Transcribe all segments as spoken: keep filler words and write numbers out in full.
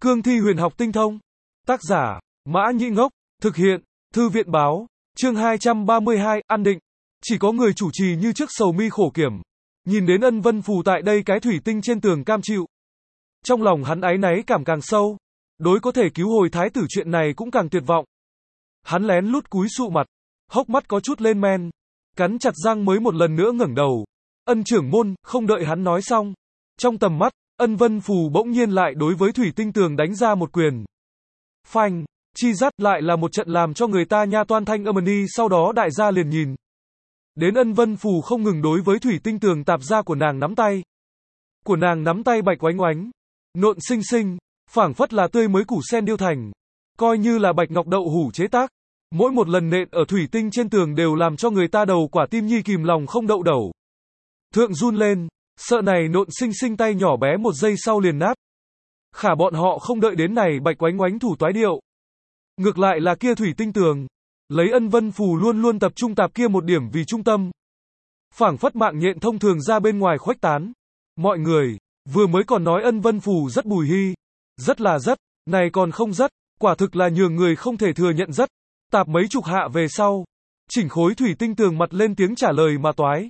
Cương thi huyền học tinh thông. Tác giả, Mã Nhĩ Ngốc. Thực hiện, Thư viện báo. Chương hai trăm ba mươi hai, An định. Chỉ có người chủ trì như trước sầu mi khổ kiểm. Nhìn đến Ân Vân Phù tại đây cái thủy tinh trên tường cam chịu. Trong lòng hắn áy náy cảm càng sâu. Đối có thể cứu hồi thái tử chuyện này cũng càng tuyệt vọng. Hắn lén lút cúi sụ mặt. Hốc mắt có chút lên men. Cắn chặt răng mới một lần nữa ngẩng đầu. Ân trưởng môn, không đợi hắn nói xong. Trong tầm mắt, Ân Vân Phù bỗng nhiên lại đối với thủy tinh tường đánh ra một quyền. Phanh, chi dắt lại là một trận làm cho người ta nha toan thanh âm ni, sau đó đại gia liền nhìn. Đến Ân Vân Phù không ngừng đối với thủy tinh tường tạp ra của nàng nắm tay. Của nàng nắm tay bạch oánh oánh, nộn xinh xinh, phảng phất là tươi mới củ sen điêu thành. Coi như là bạch ngọc đậu hủ chế tác. Mỗi một lần nện ở thủy tinh trên tường đều làm cho người ta đầu quả tim nhi kìm lòng không đậu đẩu. Thượng run lên, sợ này nộn xinh xinh tay nhỏ bé một giây sau liền nát. Khả bọn họ không đợi đến này bạch oánh oánh thủ toái điệu. Ngược lại là kia thủy tinh tường. Lấy Ân Vân Phù luôn luôn tập trung tạp kia một điểm vì trung tâm. Phảng phất mạng nhện thông thường ra bên ngoài khuếch tán. Mọi người, vừa mới còn nói Ân Vân Phù rất bùi hi. Rất là rất, này còn không rất, quả thực là nhường người không thể thừa nhận rất. Tạp mấy chục hạ về sau. Chỉnh khối thủy tinh tường mặt lên tiếng trả lời mà toái.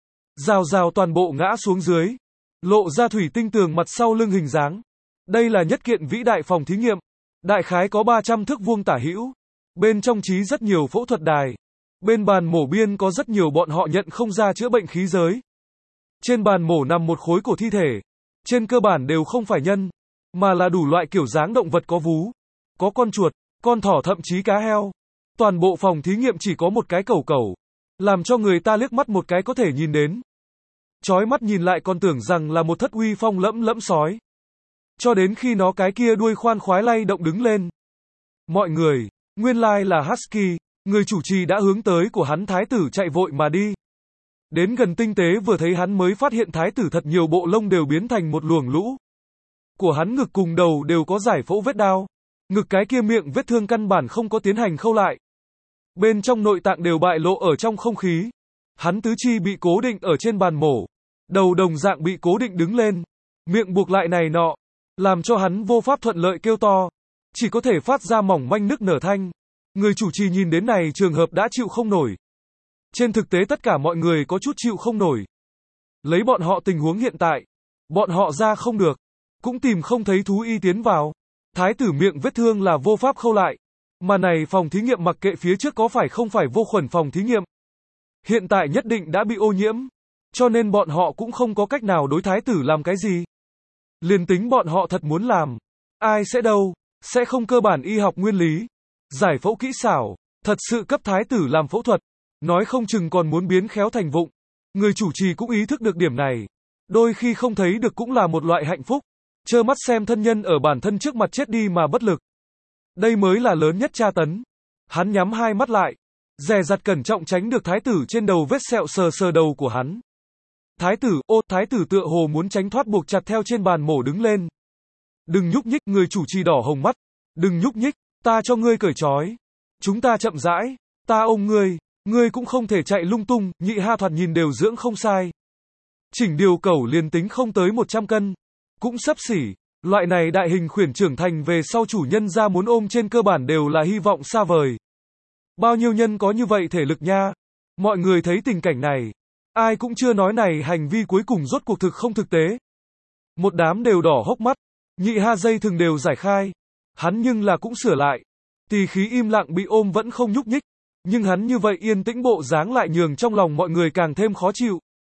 Rào rào toàn bộ ngã xuống dưới. Lộ ra thủy tinh tường mặt sau lưng hình dáng. Đây là nhất kiện vĩ đại phòng thí nghiệm. Đại khái có ba trăm thước vuông tả hữu. Bên trong trí rất nhiều phẫu thuật đài. Bên bàn mổ biên có rất nhiều bọn họ nhận không ra chữa bệnh khí giới. Trên bàn mổ nằm một khối cổ thi thể. Trên cơ bản đều không phải nhân, mà là đủ loại kiểu dáng động vật có vú. Có con chuột, con thỏ thậm chí cá heo. Toàn bộ phòng thí nghiệm chỉ có một cái cẩu cẩu. Làm cho người ta liếc mắt một cái có thể nhìn đến. Chói mắt nhìn lại còn tưởng rằng là một thất uy phong lẫm lẫm sói. Cho đến khi nó cái kia đuôi khoan khoái lay động đứng lên. Mọi người, nguyên lai là Husky, người chủ trì đã hướng tới của hắn thái tử chạy vội mà đi. Đến gần tinh tế vừa thấy hắn mới phát hiện thái tử thật nhiều bộ lông đều biến thành một luồng lũ. Của hắn ngực cùng đầu đều có giải phẫu vết đao. Ngực cái kia miệng vết thương căn bản không có tiến hành khâu lại. Bên trong nội tạng đều bại lộ ở trong không khí. Hắn tứ chi bị cố định ở trên bàn mổ. Đầu đồng dạng bị cố định đứng lên. Miệng buộc lại này nọ. Làm cho hắn vô pháp thuận lợi kêu to. Chỉ có thể phát ra mỏng manh nức nở thanh. Người chủ trì nhìn đến này trường hợp đã chịu không nổi. Trên thực tế tất cả mọi người có chút chịu không nổi. Lấy bọn họ tình huống hiện tại. Bọn họ ra không được. Cũng tìm không thấy thú y tiến vào. Thái tử miệng vết thương là vô pháp khâu lại. Mà này phòng thí nghiệm mặc kệ phía trước có phải không phải vô khuẩn phòng thí nghiệm. Hiện tại nhất định đã bị ô nhiễm. Cho nên bọn họ cũng không có cách nào đối thái tử làm cái gì. Liền tính bọn họ thật muốn làm. Ai sẽ đâu, sẽ không cơ bản y học nguyên lý. Giải phẫu kỹ xảo, thật sự cấp thái tử làm phẫu thuật. Nói không chừng còn muốn biến khéo thành vụng. Người chủ trì cũng ý thức được điểm này. Đôi khi không thấy được cũng là một loại hạnh phúc. Trơ mắt xem thân nhân ở bản thân trước mặt chết đi mà bất lực. Đây mới là lớn nhất tra tấn. Hắn nhắm hai mắt lại. Dè dặt cẩn trọng tránh được thái tử trên đầu vết sẹo sờ sờ đầu của hắn. Thái tử, ô, thái tử tựa hồ muốn tránh thoát buộc chặt theo trên bàn mổ đứng lên. Đừng nhúc nhích, người chủ trì đỏ hồng mắt. Đừng nhúc nhích, ta cho ngươi cởi trói. Chúng ta chậm rãi, ta ôm ngươi, ngươi cũng không thể chạy lung tung, nhị ha thoạt nhìn đều dưỡng không sai. Chỉnh điều cẩu liền tính không tới một trăm cân. Cũng xấp xỉ, loại này đại hình khuyển trưởng thành về sau chủ nhân ra muốn ôm trên cơ bản đều là hy vọng xa vời. Bao nhiêu nhân có như vậy thể lực nha. Mọi người thấy tình cảnh này. Ai cũng chưa nói này hành vi cuối cùng rốt cuộc thực không thực tế. Một đám đều đỏ hốc mắt. Nhị ha dây thường đều giải khai. Hắn nhưng là cũng sửa lại. Tỳ khí im lặng bị ôm vẫn không nhúc nhích. Nhưng hắn như vậy yên tĩnh bộ dáng lại nhường trong lòng mọi người càng thêm khó chịu.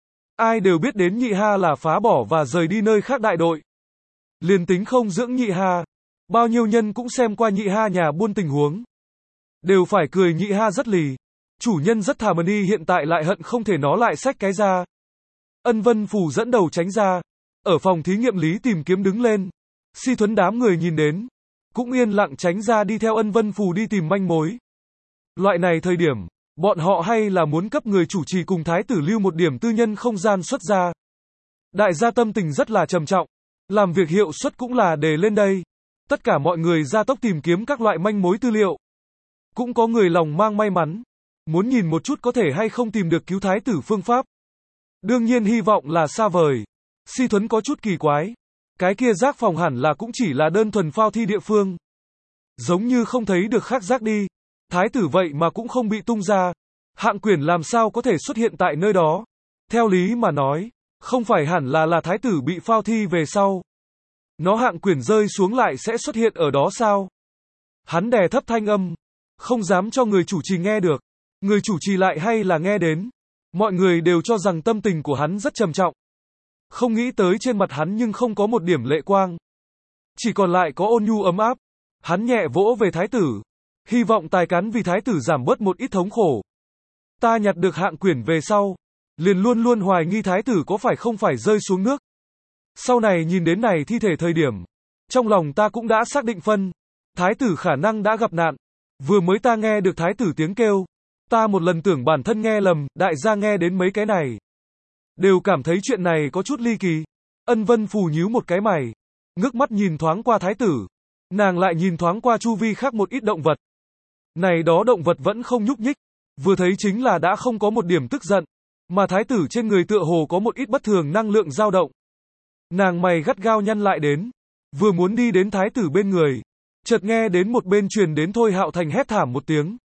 Ai đều biết đến nhị ha là phá bỏ và rời đi nơi khác đại đội. Liền tính không dưỡng nhị ha. Bao nhiêu nhân cũng xem qua nhị ha nhà buôn tình huống. Đều phải cười nhị ha rất lì. Chủ nhân rất thà mani hiện tại lại hận không thể nó lại xách cái ra. Ân Vân Phù dẫn đầu tránh ra. Ở phòng thí nghiệm lý tìm kiếm đứng lên. Si Thuấn đám người nhìn đến. Cũng yên lặng tránh ra đi theo Ân Vân Phù đi tìm manh mối. Loại này thời điểm. Bọn họ hay là muốn cấp người chủ trì cùng thái tử lưu một điểm tư nhân không gian xuất ra. Đại gia tâm tình rất là trầm trọng. Làm việc hiệu suất cũng là đề lên đây. Tất cả mọi người ra tốc tìm kiếm các loại manh mối tư liệu. Cũng có người lòng mang may mắn. Muốn nhìn một chút có thể hay không tìm được cứu thái tử phương pháp. Đương nhiên hy vọng là xa vời. Si Thuấn có chút kỳ quái. Cái kia giác phòng hẳn là cũng chỉ là đơn thuần phao thi địa phương. Giống như không thấy được khác giác đi. Thái tử vậy mà cũng không bị tung ra. Hạng quyển làm sao có thể xuất hiện tại nơi đó. Theo lý mà nói, không phải hẳn là là thái tử bị phao thi về sau. Nó hạng quyển rơi xuống lại sẽ xuất hiện ở đó sao? Hắn đè thấp thanh âm, không dám cho người chủ trì nghe được. Người chủ trì lại hay là nghe đến. Mọi người đều cho rằng tâm tình của hắn rất trầm trọng. Không nghĩ tới trên mặt hắn nhưng không có một điểm lệ quang. Chỉ còn lại có ôn nhu ấm áp. Hắn nhẹ vỗ về thái tử. Hy vọng tài cán vì thái tử giảm bớt một ít thống khổ. Ta nhặt được hạng quyển về sau. Liền luôn luôn hoài nghi thái tử có phải không phải rơi xuống nước. Sau này nhìn đến này thi thể thời điểm. Trong lòng ta cũng đã xác định phân. Thái tử khả năng đã gặp nạn. Vừa mới ta nghe được thái tử tiếng kêu. Ta một lần tưởng bản thân nghe lầm, đại gia nghe đến mấy cái này. Đều cảm thấy chuyện này có chút ly kỳ. Ân Vân Phù nhíu một cái mày. Ngước mắt nhìn thoáng qua thái tử. Nàng lại nhìn thoáng qua chu vi khác một ít động vật. Này đó động vật vẫn không nhúc nhích. Vừa thấy chính là đã không có một điểm tức giận. Mà thái tử trên người tựa hồ có một ít bất thường năng lượng dao động. Nàng mày gắt gao nhăn lại đến. Vừa muốn đi đến thái tử bên người. Chợt nghe đến một bên truyền đến Thôi Hạo Thành hét thảm một tiếng.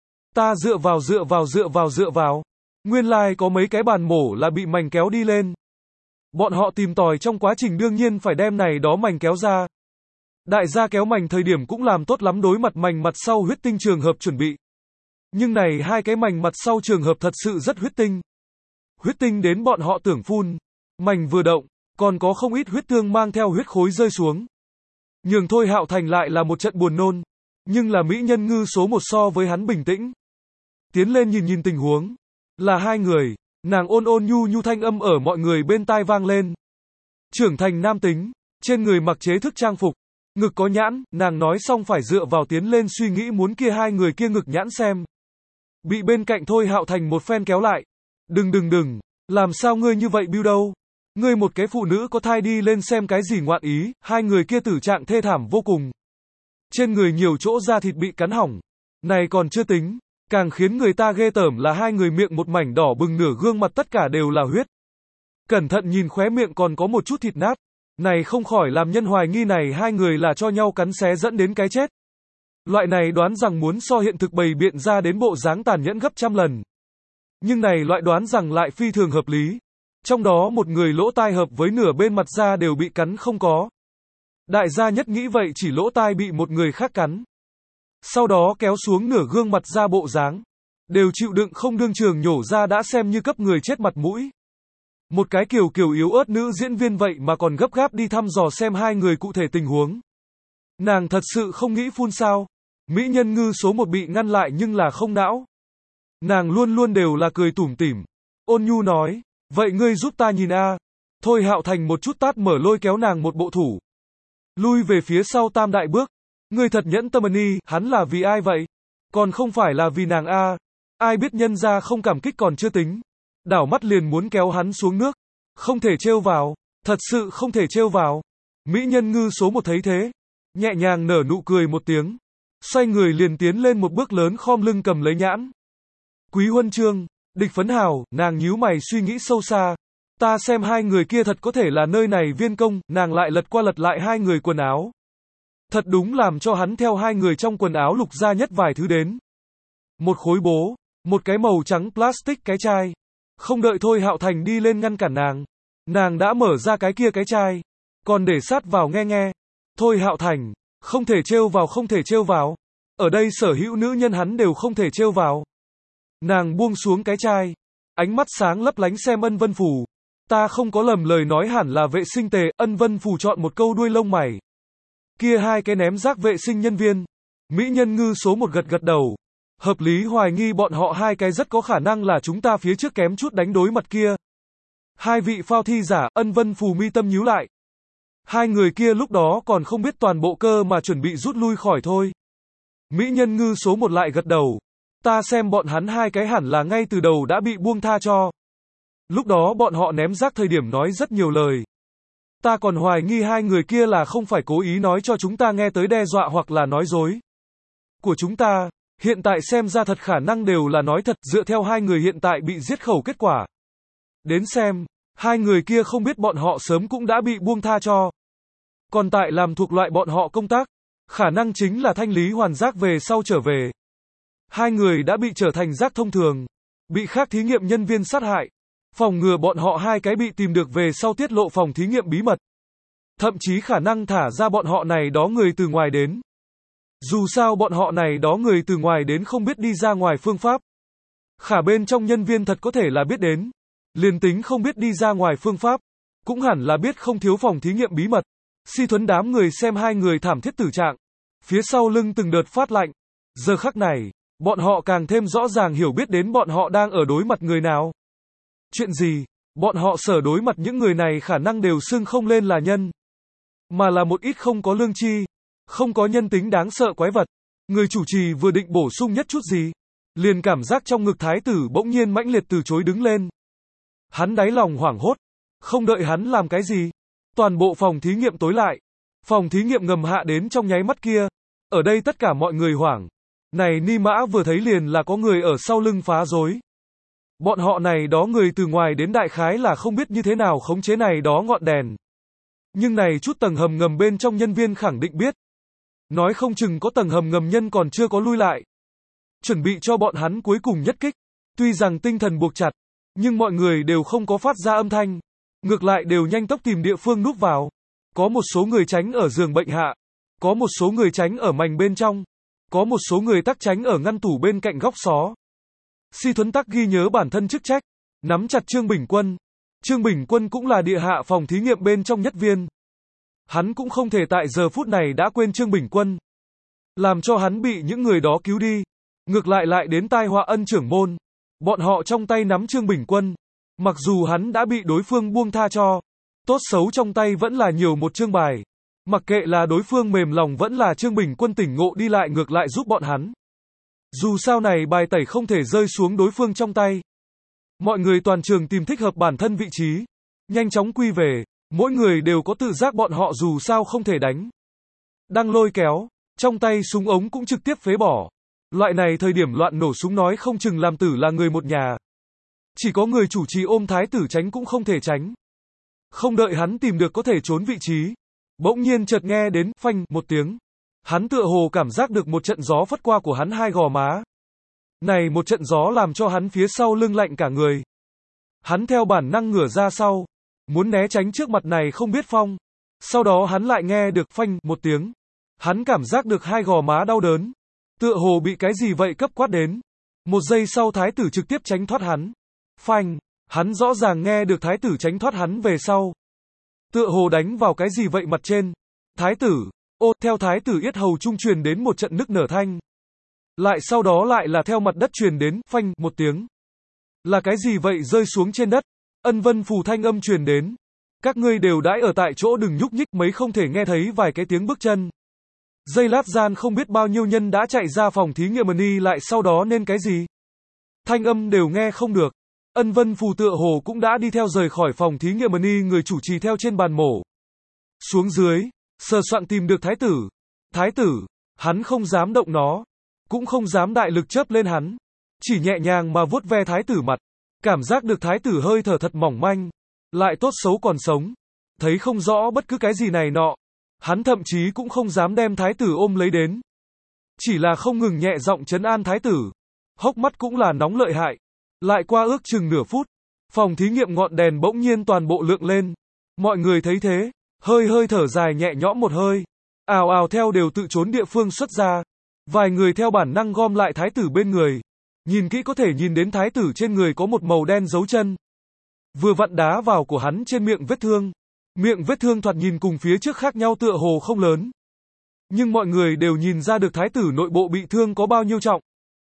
Ta dựa vào dựa vào dựa vào dựa vào. Nguyên lai có mấy cái bàn mổ là bị mảnh kéo đi lên. Bọn họ tìm tòi trong quá trình đương nhiên phải đem này đó mảnh kéo ra. Đại gia kéo mảnh thời điểm cũng làm tốt lắm đối mặt mảnh mặt sau huyết tinh trường hợp chuẩn bị. Nhưng này hai cái mảnh mặt sau trường hợp thật sự rất huyết tinh. Huyết tinh đến bọn họ tưởng phun. Mảnh vừa động, còn có không ít huyết tương mang theo huyết khối rơi xuống. Nhường Thôi Hạo Thành lại là một trận buồn nôn. Nhưng là mỹ nhân ngư số một so với hắn bình tĩnh. Tiến lên nhìn nhìn tình huống. Là hai người. Nàng ôn ôn nhu nhu thanh âm ở mọi người bên tai vang lên. Trưởng thành nam tính. Trên người mặc chế thức trang phục. Ngực có nhãn. Nàng nói xong phải dựa vào tiến lên suy nghĩ muốn kia hai người kia ngực nhãn xem. Bị bên cạnh Thôi Hạo Thành một phen kéo lại. Đừng đừng đừng. Làm sao ngươi như vậy biêu đâu. Ngươi một cái phụ nữ có thai đi lên xem cái gì ngoạn ý. Hai người kia tử trạng thê thảm vô cùng. Trên người nhiều chỗ da thịt bị cắn hỏng. Này còn chưa tính. Càng khiến người ta ghê tởm là hai người miệng một mảnh đỏ bừng nửa gương mặt tất cả đều là huyết. Cẩn thận nhìn khóe miệng còn có một chút thịt nát. Này không khỏi làm nhân hoài nghi này hai người là cho nhau cắn xé dẫn đến cái chết. Loại này đoán rằng muốn so hiện thực bày biện ra đến bộ dáng tàn nhẫn gấp trăm lần. Nhưng này loại đoán rằng lại phi thường hợp lý. Trong đó một người lỗ tai hợp với nửa bên mặt da đều bị cắn không có. Đại gia nhất nghĩ vậy chỉ lỗ tai bị một người khác cắn. Sau đó kéo xuống nửa gương mặt ra bộ dáng. Đều chịu đựng không đương trường nhổ ra đã xem như cấp người chết mặt mũi. Một cái kiều kiều yếu ớt nữ diễn viên vậy mà còn gấp gáp đi thăm dò xem hai người cụ thể tình huống. Nàng thật sự không nghĩ phun sao. Mỹ nhân ngư số một bị ngăn lại nhưng là không não. Nàng luôn luôn đều là cười tủm tỉm. Ôn nhu nói, vậy ngươi giúp ta nhìn a. Thôi Hạo Thành một chút tát mở lôi kéo nàng một bộ thủ. Lui về phía sau tam đại bước. Ngươi thật nhẫn tâm ni, hắn là vì ai vậy? Còn không phải là vì nàng a. Ai biết nhân ra không cảm kích còn chưa tính. Đảo mắt liền muốn kéo hắn xuống nước. Không thể trêu vào. Thật sự không thể trêu vào. Mỹ nhân ngư số một thấy thế. Nhẹ nhàng nở nụ cười một tiếng. Xoay người liền tiến lên một bước lớn khom lưng cầm lấy nhãn. Quý huân chương, địch phấn hào, nàng nhíu mày suy nghĩ sâu xa. Ta xem hai người kia thật có thể là nơi này viên công, nàng lại lật qua lật lại hai người quần áo. Thật đúng làm cho hắn theo hai người trong quần áo lục ra nhất vài thứ đến. Một khối bố, một cái màu trắng plastic cái chai. Không đợi Thôi Hạo Thành đi lên ngăn cản nàng. Nàng đã mở ra cái kia cái chai. Còn để sát vào nghe nghe. Thôi Hạo Thành, không thể trêu vào không thể trêu vào. Ở đây sở hữu nữ nhân hắn đều không thể trêu vào. Nàng buông xuống cái chai. Ánh mắt sáng lấp lánh xem Ân Vân Phù. Ta không có lầm lời nói hẳn là vệ sinh tề. Ân Vân Phù chọn một câu đuôi lông mày. Kia hai cái ném rác vệ sinh nhân viên. Mỹ nhân ngư số một gật gật đầu. Hợp lý hoài nghi bọn họ hai cái rất có khả năng là chúng ta phía trước kém chút đánh đối mặt kia. Hai vị phao thi giả, Ân Vân Phù mi tâm nhíu lại. Hai người kia lúc đó còn không biết toàn bộ cơ mà chuẩn bị rút lui khỏi thôi. Mỹ nhân ngư số một lại gật đầu. Ta xem bọn hắn hai cái hẳn là ngay từ đầu đã bị buông tha cho. Lúc đó bọn họ ném rác thời điểm nói rất nhiều lời. Ta còn hoài nghi hai người kia là không phải cố ý nói cho chúng ta nghe tới đe dọa hoặc là nói dối. Của chúng ta, hiện tại xem ra thật khả năng đều là nói thật dựa theo hai người hiện tại bị giết khẩu kết quả. Đến xem, hai người kia không biết bọn họ sớm cũng đã bị buông tha cho. Còn tại làm thuộc loại bọn họ công tác, khả năng chính là thanh lý hoàn rác về sau trở về. Hai người đã bị trở thành rác thông thường, bị khác thí nghiệm nhân viên sát hại, phòng ngừa bọn họ hai cái bị tìm được về sau tiết lộ phòng thí nghiệm bí mật. Thậm chí khả năng thả ra bọn họ này đó người từ ngoài đến. Dù sao bọn họ này đó người từ ngoài đến không biết đi ra ngoài phương pháp. Khả bên trong nhân viên thật có thể là biết đến. Liền tính không biết đi ra ngoài phương pháp, cũng hẳn là biết không thiếu phòng thí nghiệm bí mật. Si Thuấn đám người xem hai người thảm thiết tử trạng, phía sau lưng từng đợt phát lạnh. Giờ khắc này, bọn họ càng thêm rõ ràng hiểu biết đến bọn họ đang ở đối mặt người nào. Chuyện gì, bọn họ sở đối mặt những người này khả năng đều xưng không lên là nhân, mà là một ít không có lương tri, không có nhân tính đáng sợ quái vật. Người chủ trì vừa định bổ sung nhất chút gì, liền cảm giác trong ngực thái tử bỗng nhiên mãnh liệt từ chối đứng lên. Hắn đáy lòng hoảng hốt, không đợi hắn làm cái gì, toàn bộ phòng thí nghiệm tối lại. Phòng thí nghiệm ngầm hạ đến trong nháy mắt kia, ở đây tất cả mọi người hoảng. Này Ni Mã vừa thấy liền là có người ở sau lưng phá rối. Bọn họ này đó người từ ngoài đến đại khái là không biết như thế nào khống chế này đó ngọn đèn. Nhưng này chút tầng hầm ngầm bên trong nhân viên khẳng định biết. Nói không chừng có tầng hầm ngầm nhân còn chưa có lui lại. Chuẩn bị cho bọn hắn cuối cùng nhất kích. Tuy rằng tinh thần buộc chặt, nhưng mọi người đều không có phát ra âm thanh. Ngược lại đều nhanh tốc tìm địa phương núp vào. Có một số người tránh ở giường bệnh hạ. Có một số người tránh ở mành bên trong. Có một số người tắc tránh ở ngăn tủ bên cạnh góc xó. Si Thuấn tắc ghi nhớ bản thân chức trách, nắm chặt Trương Bình Quân. Trương Bình Quân cũng là địa hạ phòng thí nghiệm bên trong nhất viên. Hắn cũng không thể tại giờ phút này đã quên Trương Bình Quân. Làm cho hắn bị những người đó cứu đi. Ngược lại lại đến tai họa Ân trưởng môn. Bọn họ trong tay nắm Trương Bình Quân. Mặc dù hắn đã bị đối phương buông tha cho. Tốt xấu trong tay vẫn là nhiều một chương bài. Mặc kệ là đối phương mềm lòng vẫn là Trương Bình Quân tỉnh ngộ đi lại ngược lại giúp bọn hắn. Dù sao này bài tẩy không thể rơi xuống đối phương trong tay. Mọi người toàn trường tìm thích hợp bản thân vị trí. Nhanh chóng quy về. Mỗi người đều có tự giác bọn họ dù sao không thể đánh. Đang lôi kéo. Trong tay súng ống cũng trực tiếp phế bỏ. Loại này thời điểm loạn nổ súng nói không chừng làm tử là người một nhà. Chỉ có người chủ trì ôm thái tử tránh cũng không thể tránh. Không đợi hắn tìm được có thể trốn vị trí. Bỗng nhiên chợt nghe đến phanh một tiếng. Hắn tựa hồ cảm giác được một trận gió phất qua của hắn hai gò má. Này một trận gió làm cho hắn phía sau lưng lạnh cả người. Hắn theo bản năng ngửa ra sau. Muốn né tránh trước mặt này không biết phong. Sau đó hắn lại nghe được phanh một tiếng. Hắn cảm giác được hai gò má đau đớn. Tựa hồ bị cái gì vậy cấp quát đến. Một giây sau thái tử trực tiếp tránh thoát hắn. Phanh. Hắn rõ ràng nghe được thái tử tránh thoát hắn về sau. Tựa hồ đánh vào cái gì vậy mặt trên. Thái tử. Ô, theo thái tử yết hầu trung truyền đến một trận nức nở thanh. Lại sau đó lại là theo mặt đất truyền đến, phanh, một tiếng. Là cái gì vậy rơi xuống trên đất. Ân Vân Phù thanh âm truyền đến. Các ngươi đều đãi ở tại chỗ đừng nhúc nhích mấy không thể nghe thấy vài cái tiếng bước chân. Giây lát gian không biết bao nhiêu nhân đã chạy ra phòng thí nghiệm ni lại sau đó nên cái gì. Thanh âm đều nghe không được. Ân Vân Phù tựa hồ cũng đã đi theo rời khỏi phòng thí nghiệm ni người chủ trì theo trên bàn mổ. Xuống dưới. Sờ soạn tìm được thái tử. Thái tử, hắn không dám động nó. Cũng không dám đại lực chớp lên hắn. Chỉ nhẹ nhàng mà vuốt ve thái tử mặt. Cảm giác được thái tử hơi thở thật mỏng manh. Lại tốt xấu còn sống. Thấy không rõ bất cứ cái gì này nọ. Hắn thậm chí cũng không dám đem thái tử ôm lấy đến. Chỉ là không ngừng nhẹ giọng trấn an thái tử. Hốc mắt cũng là nóng lợi hại. Lại qua ước chừng nửa phút. Phòng thí nghiệm ngọn đèn bỗng nhiên toàn bộ lượng lên. Mọi người thấy thế. Hơi hơi thở dài nhẹ nhõm một hơi. Ào ào theo đều tự trốn địa phương xuất ra. Vài người theo bản năng gom lại thái tử bên người. Nhìn kỹ có thể nhìn đến thái tử trên người có một màu đen dấu chân. Vừa vặn đá vào của hắn trên miệng vết thương. Miệng vết thương thoạt nhìn cùng phía trước khác nhau tựa hồ không lớn. Nhưng mọi người đều nhìn ra được thái tử nội bộ bị thương có bao nhiêu trọng.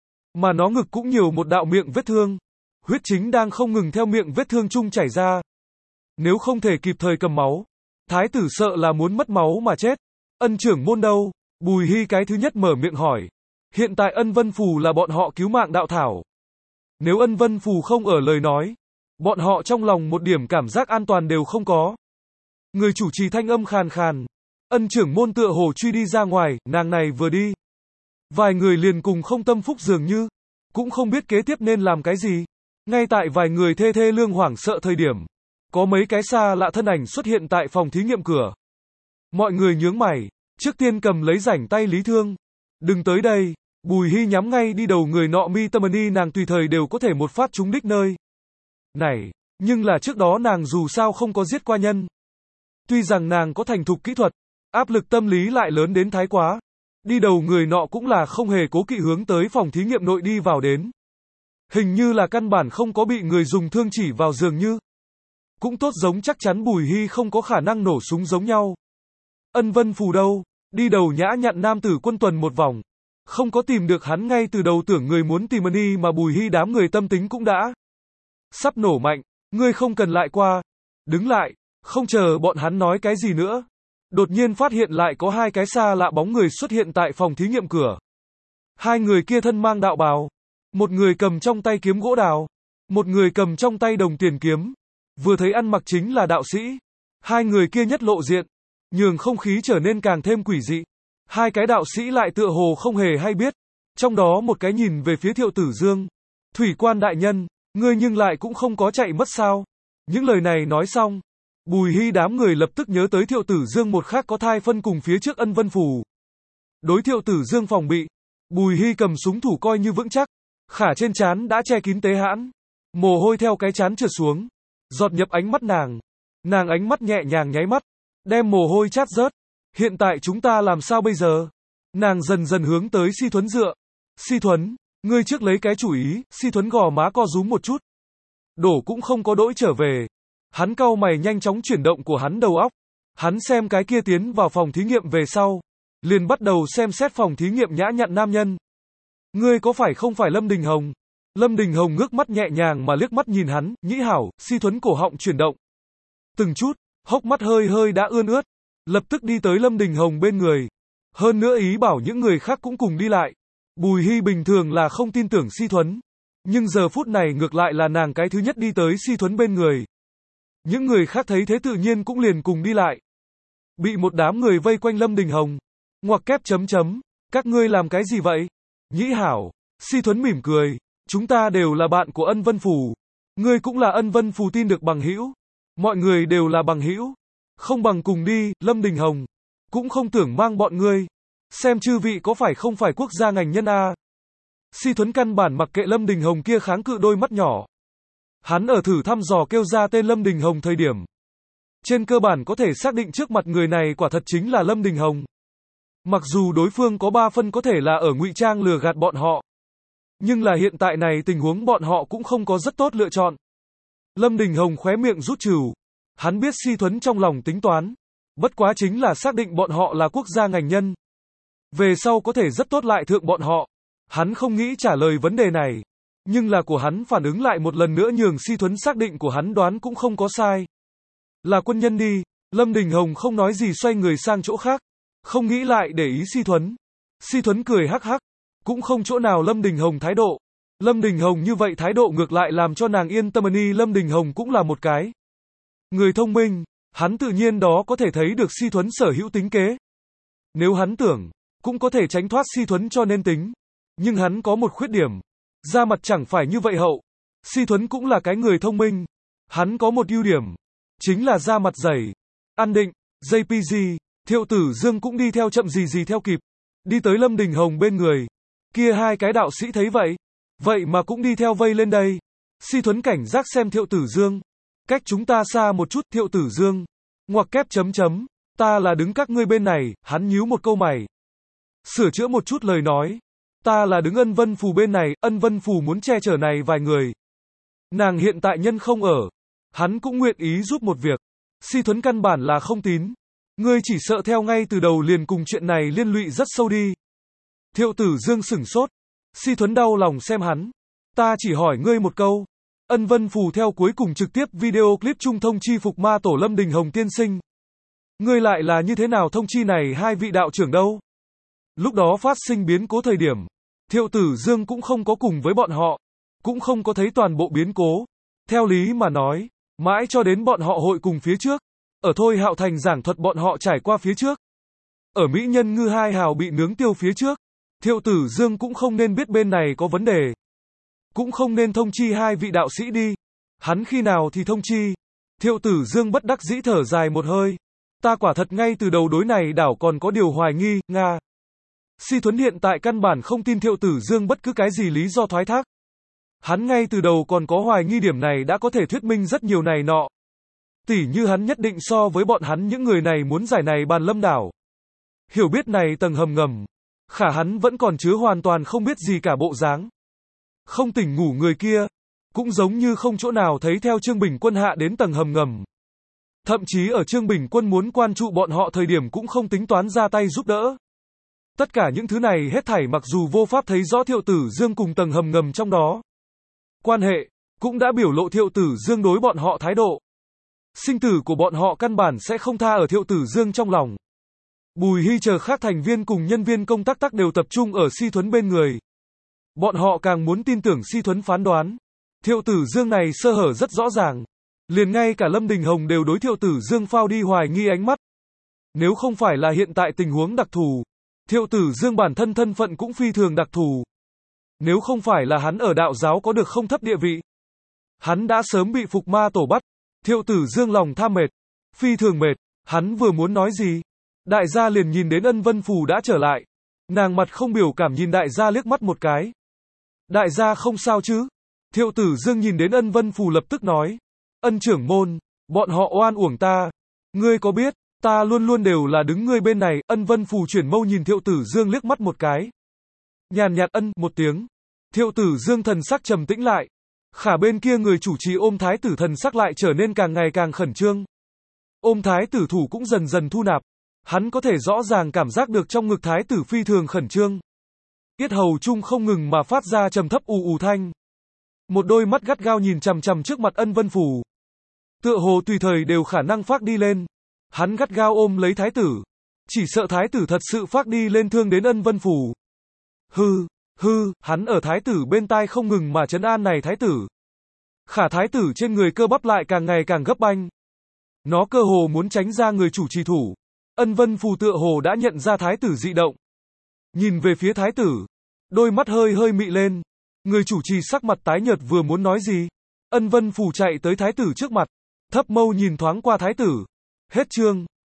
Mà nó ngực cũng nhiều một đạo miệng vết thương. Huyết chính đang không ngừng theo miệng vết thương chung chảy ra. Nếu không thể kịp thời cầm máu, thái tử sợ là muốn mất máu mà chết. Ân trưởng môn đâu? Bùi Hy cái thứ nhất mở miệng hỏi. Hiện tại Ân Vân Phù là bọn họ cứu mạng đạo thảo. Nếu Ân Vân Phù không ở lời nói, bọn họ trong lòng một điểm cảm giác an toàn đều không có. Người chủ trì thanh âm khàn khàn. Ân trưởng môn tựa hồ truy đi ra ngoài, nàng này vừa đi. Vài người liền cùng không tâm phúc dường như. Cũng không biết kế tiếp nên làm cái gì. Ngay tại vài người thê thê lương hoảng sợ thời điểm. Có mấy cái xa lạ thân ảnh xuất hiện tại phòng thí nghiệm cửa. Mọi người nhướng mày, trước tiên cầm lấy rảnh tay Lý Thương. Đừng tới đây, Bùi Hy nhắm ngay đi đầu người nọ mi tâm ni nàng tùy thời đều có thể một phát trúng đích nơi. Này, nhưng là trước đó nàng dù sao không có giết qua nhân. Tuy rằng nàng có thành thục kỹ thuật, áp lực tâm lý lại lớn đến thái quá. Đi đầu người nọ cũng là không hề cố kỵ hướng tới phòng thí nghiệm nội đi vào đến. Hình như là căn bản không có bị người dùng thương chỉ vào dường như. Cũng tốt giống chắc chắn Bùi Hy không có khả năng nổ súng giống nhau. Ân Vân Phù đâu? Đi đầu nhã nhặn nam tử quân tuần một vòng. Không có tìm được hắn ngay từ đầu tưởng người muốn tìm đi mà Bùi Hy đám người tâm tính cũng đã sắp nổ mạnh. Ngươi không cần lại qua. Đứng lại, không chờ bọn hắn nói cái gì nữa. Đột nhiên phát hiện lại có hai cái xa lạ bóng người xuất hiện tại phòng thí nghiệm cửa. Hai người kia thân mang đạo bào. Một người cầm trong tay kiếm gỗ đào. Một người cầm trong tay đồng tiền kiếm. Vừa thấy ăn mặc chính là đạo sĩ. Hai người kia nhất lộ diện, nhường không khí trở nên càng thêm quỷ dị. Hai cái đạo sĩ lại tựa hồ không hề hay biết. Trong đó một cái nhìn về phía Thiệu Tử Dương. Thủy quan đại nhân, ngươi nhưng lại cũng không có chạy mất sao. Những lời này nói xong, Bùi Hy đám người lập tức nhớ tới Thiệu Tử Dương một khác có thai phân cùng phía trước Ân Vân Phù. Đối Thiệu Tử Dương phòng bị, Bùi Hy cầm súng thủ coi như vững chắc. Khả trên trán đã che kín tế hãn. Mồ hôi theo cái trán trượt xuống, giọt nhập ánh mắt nàng. Nàng ánh mắt nhẹ nhàng nháy mắt, đem mồ hôi chát rớt. Hiện tại chúng ta làm sao bây giờ? Nàng dần dần hướng tới Si Thuấn dựa. Si Thuấn, ngươi trước lấy cái chủ ý. Si Thuấn gò má co rúm một chút. Đổ cũng không có đỗi trở về. Hắn cau mày nhanh chóng chuyển động của hắn đầu óc. Hắn xem cái kia tiến vào phòng thí nghiệm về sau, liền bắt đầu xem xét phòng thí nghiệm nhã nhặn nam nhân. Ngươi có phải không phải Lâm Đình Hồng? Lâm Đình Hồng ngước mắt nhẹ nhàng mà liếc mắt nhìn hắn, nhĩ hảo. Si Thuấn cổ họng chuyển động. Từng chút, hốc mắt hơi hơi đã ươn ướt. Lập tức đi tới Lâm Đình Hồng bên người. Hơn nữa ý bảo những người khác cũng cùng đi lại. Bùi Hy bình thường là không tin tưởng Si Thuấn. Nhưng giờ phút này ngược lại là nàng cái thứ nhất đi tới Si Thuấn bên người. Những người khác thấy thế tự nhiên cũng liền cùng đi lại. Bị một đám người vây quanh Lâm Đình Hồng. Ngoặc kép chấm chấm. Các ngươi làm cái gì vậy? Nhĩ hảo. Si Thuấn mỉm cười. Chúng ta đều là bạn của Ân Vân Phù. Ngươi cũng là Ân Vân Phù tin được bằng hữu. Mọi người đều là bằng hữu. Không bằng cùng đi. Lâm Đình Hồng cũng không tưởng mang bọn ngươi. Xem chư vị có phải không phải quốc gia ngành nhân a. Si Thuấn căn bản mặc kệ Lâm Đình Hồng kia kháng cự đôi mắt nhỏ. Hắn ở thử thăm dò kêu ra tên Lâm Đình Hồng thời điểm. Trên cơ bản có thể xác định trước mặt người này quả thật chính là Lâm Đình Hồng. Mặc dù đối phương có ba phân có thể là ở ngụy trang lừa gạt bọn họ. Nhưng là hiện tại này tình huống bọn họ cũng không có rất tốt lựa chọn. Lâm Đình Hồng khóe miệng rút trừ. Hắn biết Si Thuấn trong lòng tính toán. Bất quá chính là xác định bọn họ là quốc gia ngành nhân. Về sau có thể rất tốt lại thượng bọn họ. Hắn không nghĩ trả lời vấn đề này. Nhưng là của hắn phản ứng lại một lần nữa nhường Si Thuấn xác định của hắn đoán cũng không có sai. Là quân nhân đi. Lâm Đình Hồng không nói gì xoay người sang chỗ khác. Không nghĩ lại để ý Si Thuấn. Si Thuấn cười hắc hắc. Cũng không chỗ nào Lâm Đình Hồng thái độ. Lâm Đình Hồng như vậy thái độ ngược lại làm cho nàng yên tâm đi. Lâm Đình Hồng cũng là một cái người thông minh. Hắn tự nhiên đó có thể thấy được Si Thuấn sở hữu tính kế. Nếu hắn tưởng, cũng có thể tránh thoát Si Thuấn cho nên tính. Nhưng hắn có một khuyết điểm. Da mặt chẳng phải như vậy hậu. Si Thuấn cũng là cái người thông minh. Hắn có một ưu điểm. Chính là da mặt dày. An định. gi pê giê. Thiệu Tử Dương cũng đi theo chậm gì gì theo kịp. Đi tới Lâm Đình Hồng bên người. Kia hai cái đạo sĩ thấy vậy. Vậy mà cũng đi theo vây lên đây. Si Thuấn cảnh giác xem Thiệu Tử Dương. Cách chúng ta xa một chút. Thiệu Tử Dương. Ngoặc kép chấm chấm. Ta là đứng các ngươi bên này. Hắn nhíu một câu mày. Sửa chữa một chút lời nói. Ta là đứng Ân Vân Phù bên này. Ân Vân Phù muốn che chở này vài người. Nàng hiện tại nhân không ở. Hắn cũng nguyện ý giúp một việc. Si Thuấn căn bản là không tín. Ngươi chỉ sợ theo ngay từ đầu liền cùng chuyện này liên lụy rất sâu đi. Thiệu Tử Dương sửng sốt. Si Thuấn đau lòng xem hắn. Ta chỉ hỏi ngươi một câu. Ân Vân Phù theo cuối cùng trực tiếp video clip trung thông chi phục ma tổ Lâm Đình Hồng tiên sinh. Ngươi lại là như thế nào thông chi này hai vị đạo trưởng đâu? Lúc đó phát sinh biến cố thời điểm. Thiệu Tử Dương cũng không có cùng với bọn họ. Cũng không có thấy toàn bộ biến cố. Theo lý mà nói. Mãi cho đến bọn họ hội cùng phía trước. Ở Thôi Hạo Thành giảng thuật bọn họ trải qua phía trước. Ở Mỹ Nhân Ngư hai hào bị nướng tiêu phía trước. Thiệu Tử Dương cũng không nên biết bên này có vấn đề. Cũng không nên thông chi hai vị đạo sĩ đi. Hắn khi nào thì thông chi. Thiệu Tử Dương bất đắc dĩ thở dài một hơi. Ta quả thật ngay từ đầu đối này đảo còn có điều hoài nghi, Nga. Si Thuấn hiện tại căn bản không tin Thiệu Tử Dương bất cứ cái gì lý do thoái thác. Hắn ngay từ đầu còn có hoài nghi điểm này đã có thể thuyết minh rất nhiều này nọ. Tỉ như hắn nhất định so với bọn hắn những người này muốn giải này bàn lâm đảo. Hiểu biết này tầng hầm ngầm. Khả hắn vẫn còn chứa hoàn toàn không biết gì cả bộ dáng. Không tỉnh ngủ người kia. Cũng giống như không chỗ nào thấy theo Trương Bình Quân hạ đến tầng hầm ngầm. Thậm chí ở Trương Bình Quân muốn quan trụ bọn họ thời điểm cũng không tính toán ra tay giúp đỡ. Tất cả những thứ này hết thảy mặc dù vô pháp thấy rõ Thiệu Tử Dương cùng tầng hầm ngầm trong đó. Quan hệ, cũng đã biểu lộ Thiệu Tử Dương đối bọn họ thái độ. Sinh tử của bọn họ căn bản sẽ không tha ở Thiệu Tử Dương trong lòng. Bùi Hy chờ khác thành viên cùng nhân viên công tác tác đều tập trung ở Si Thuấn bên người. Bọn họ càng muốn tin tưởng Si Thuấn phán đoán. Thiệu Tử Dương này sơ hở rất rõ ràng. Liền ngay cả Lâm Đình Hồng đều đối Thiệu Tử Dương phao đi hoài nghi ánh mắt. Nếu không phải là hiện tại tình huống đặc thù, Thiệu Tử Dương bản thân thân phận cũng phi thường đặc thù. Nếu không phải là hắn ở đạo giáo có được không thấp địa vị, hắn đã sớm bị Phục Ma Tổ bắt. Thiệu Tử Dương lòng tham mệt, phi thường mệt, hắn vừa muốn nói gì, đại gia liền nhìn đến Ân Vân Phù đã trở lại. Nàng mặt không biểu cảm nhìn đại gia liếc mắt một cái. Đại gia không sao chứ? Thiệu Tử Dương nhìn đến Ân Vân Phù lập tức nói. Ân trưởng môn, bọn họ oan uổng ta. Ngươi có biết, ta luôn luôn đều là đứng ngươi bên này. Ân Vân Phù chuyển mâu nhìn Thiệu Tử Dương liếc mắt một cái. Nhàn nhạt ân một tiếng. Thiệu Tử Dương thần sắc trầm tĩnh lại. Khả bên kia người chủ trì Ôm Thái Tử thần sắc lại trở nên càng ngày càng khẩn trương. Ôm Thái Tử thủ cũng dần dần thu nạp. Hắn có thể rõ ràng cảm giác được trong ngực Thái Tử phi thường khẩn trương. Yết hầu chung không ngừng mà phát ra trầm thấp ù ù thanh. Một đôi mắt gắt gao nhìn chằm chằm trước mặt Ân Vân Phù. Tựa hồ tùy thời đều khả năng phát đi lên. Hắn gắt gao ôm lấy Thái Tử. Chỉ sợ Thái Tử thật sự phát đi lên thương đến Ân Vân Phù. Hư, hư, hắn ở Thái Tử bên tai không ngừng mà trấn an này Thái Tử. Khả Thái Tử trên người cơ bắp lại càng ngày càng gấp banh. Nó cơ hồ muốn tránh ra người chủ trì thủ. Ân Vân Phù tựa hồ đã nhận ra Thái Tử dị động. Nhìn về phía Thái Tử. Đôi mắt hơi hơi mị lên. Người chủ trì sắc mặt tái nhợt vừa muốn nói gì. Ân Vân Phù chạy tới Thái Tử trước mặt. Thấp mâu nhìn thoáng qua Thái Tử. Hết chương.